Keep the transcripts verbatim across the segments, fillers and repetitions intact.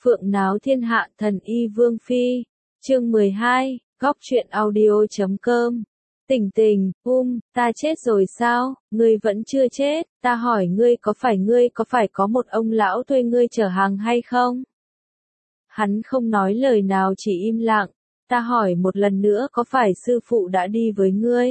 Phượng náo thiên hạ thần y Vương Phi. Chương mười hai, góc truyện audio chấm com. Tình tình, um, ta chết rồi sao, ngươi vẫn chưa chết, ta hỏi ngươi có phải ngươi có phải có một ông lão thuê ngươi chở hàng hay không? Hắn không nói lời nào chỉ im lặng, ta hỏi một lần nữa có phải sư phụ đã đi với ngươi?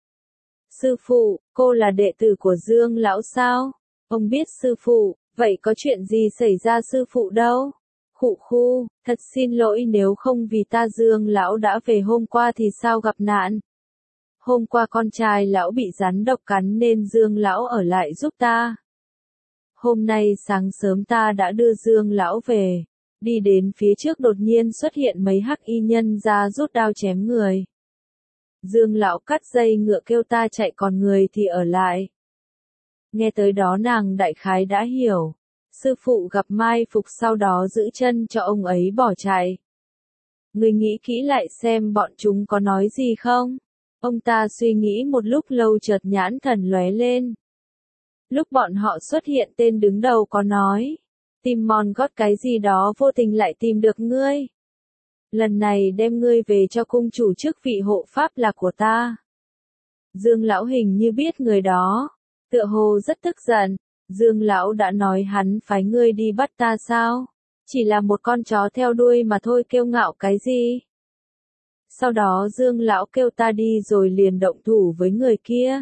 Sư phụ, cô là đệ tử của Dương lão sao? Ông biết sư phụ, vậy có chuyện gì xảy ra sư phụ đâu? Khụ khu, thật xin lỗi nếu không vì ta Dương lão đã về hôm qua thì sao gặp nạn? Hôm qua con trai lão bị rắn độc cắn nên Dương lão ở lại giúp ta. Hôm nay sáng sớm ta đã đưa Dương lão về, đi đến phía trước đột nhiên xuất hiện mấy hắc y nhân ra rút đao chém người. Dương lão cắt dây ngựa kêu ta chạy còn người thì ở lại. Nghe tới đó nàng đại khái đã hiểu. Sư phụ gặp mai phục sau đó giữ chân cho ông ấy bỏ chạy. Ngươi nghĩ kỹ lại xem bọn chúng có nói gì không? Ông ta suy nghĩ một lúc lâu chợt nhãn thần lóe lên. Lúc bọn họ xuất hiện tên đứng đầu có nói. Tìm mòn gót cái gì đó vô tình lại tìm được ngươi. Lần này đem ngươi về cho cung chủ chức vị hộ pháp là của ta. Dương lão hình như biết người đó. Tựa hồ rất tức giận. Dương lão đã nói hắn phái ngươi đi bắt ta sao? Chỉ là một con chó theo đuôi mà thôi kiêu ngạo cái gì? Sau đó Dương lão kêu ta đi rồi liền động thủ với người kia.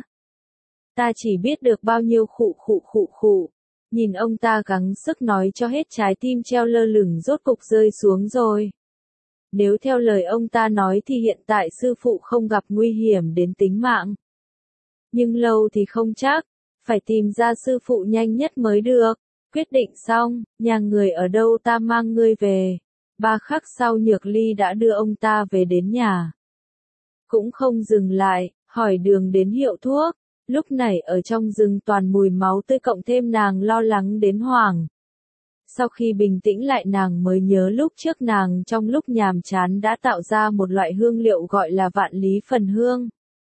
Ta chỉ biết được bao nhiêu khụ khụ khụ khụ. Nhìn ông ta gắng sức nói cho hết trái tim treo lơ lửng rốt cục rơi xuống rồi. Nếu theo lời ông ta nói thì hiện tại sư phụ không gặp nguy hiểm đến tính mạng. Nhưng lâu thì không chắc. Phải tìm ra sư phụ nhanh nhất mới được. Quyết định xong, nhà người ở đâu ta mang ngươi về. Ba khắc sau Nhược Ly đã đưa ông ta về đến nhà. Cũng không dừng lại, hỏi đường đến hiệu thuốc. Lúc này ở trong rừng toàn mùi máu tươi cộng thêm nàng lo lắng đến hoảng. Sau khi bình tĩnh lại nàng mới nhớ lúc trước nàng trong lúc nhàm chán đã tạo ra một loại hương liệu gọi là vạn lý phần hương.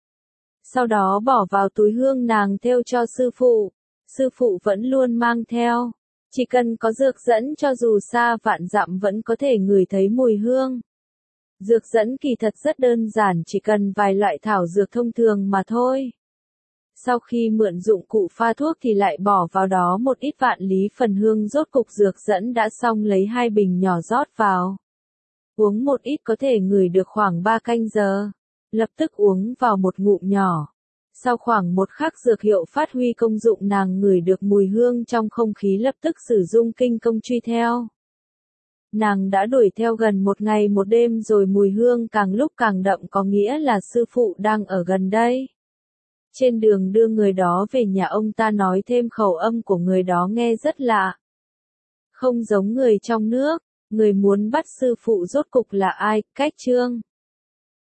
Sau đó bỏ vào túi hương nàng thêu cho sư phụ. Sư phụ vẫn luôn mang theo. Chỉ cần có dược dẫn cho dù xa vạn dặm vẫn có thể ngửi thấy mùi hương. Dược dẫn kỳ thật rất đơn giản, chỉ cần vài loại thảo dược thông thường mà thôi. Sau khi mượn dụng cụ pha thuốc thì lại bỏ vào đó một ít vạn lý phần hương, rốt cục dược dẫn đã xong lấy hai bình nhỏ rót vào. Uống một ít có thể ngửi được khoảng ba canh giờ. Lập tức uống vào một ngụm nhỏ. Sau khoảng một khắc dược hiệu phát huy công dụng, nàng ngửi được mùi hương trong không khí, lập tức sử dụng kinh công truy theo. Nàng đã đuổi theo gần một ngày một đêm rồi, mùi hương càng lúc càng đậm, có nghĩa là sư phụ đang ở gần đây. Trên đường đưa người đó về nhà, ông ta nói thêm khẩu âm của người đó nghe rất lạ. Không giống người trong nước. Người muốn bắt sư phụ rốt cục là ai? Cách Trương.